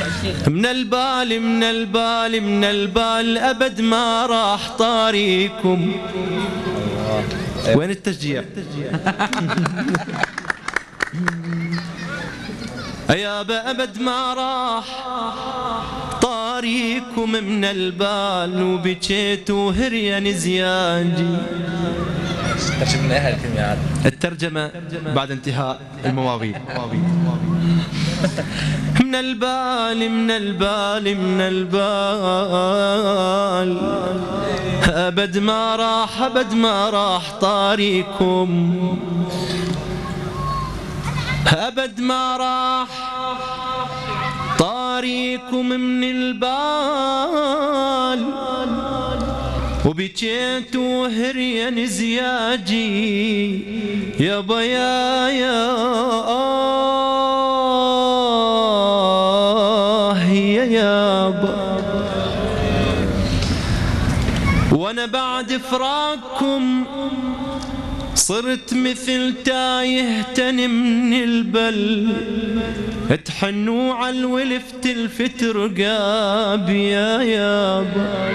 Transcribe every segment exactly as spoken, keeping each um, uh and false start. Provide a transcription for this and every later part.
من البال من البال من البال أبد ما راح طاريكم. وين التشجيع؟ يابا أبد ما راح طاريكم من البال، وبكيت وهريان زياجي. الترجمة بعد انتهاء المواويل. من البال من البال من البال أبد ما راح أبد ما راح طاريكم، أبد ما راح طاريكم من البال، وبكيت وهريان زياجي يابا يا يا يا يابا. وانا بعد فراقكم صرت مثل تايه تاني من البل، تحنوا على الولف تلفت رقاب يا يابا.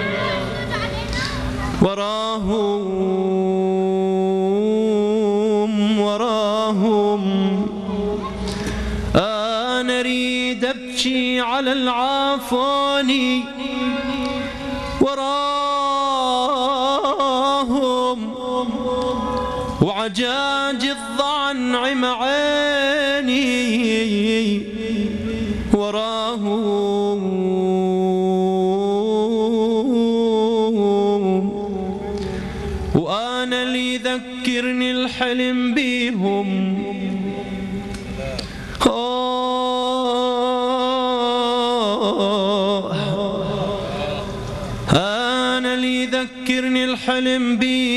وراهم وراهم أنا أريد أبكي على العافوني، وراهم وعجاج الضعن عم عيني، وراهم وأنا اللي يذكرني الحلم بيهم. أنا اللي يذكرني الحلم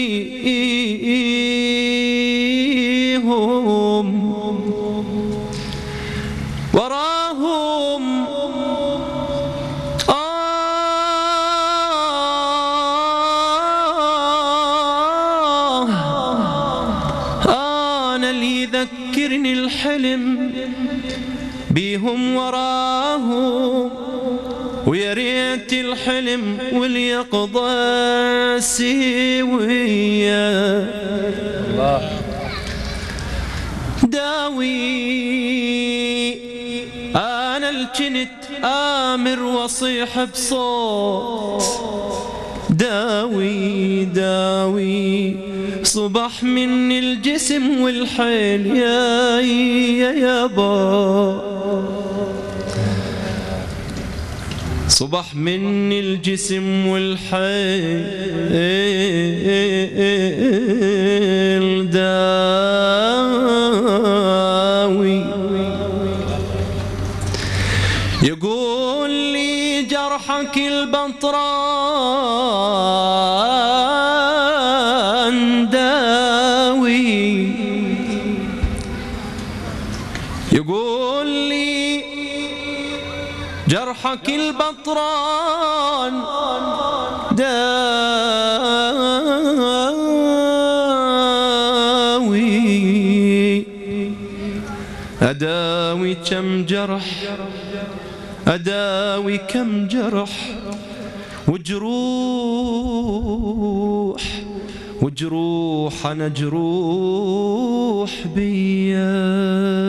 بيهم، وراهم يذكرني الحلم بيهم وراهم، ويا ريت الحلم واليقظة سوية. داوي أنا الجنت آمر وصيح بصوت، داوي داوي صبح من الجسم والحيل يا يا يابا. صبح من الجسم والحيل داوي، يقول لي جرحك البطران داوي، يقول لي جرحك البطران داوي. أداوي كم جرح أداوي كم جرح وجروح وجروح أنا جروح بيا.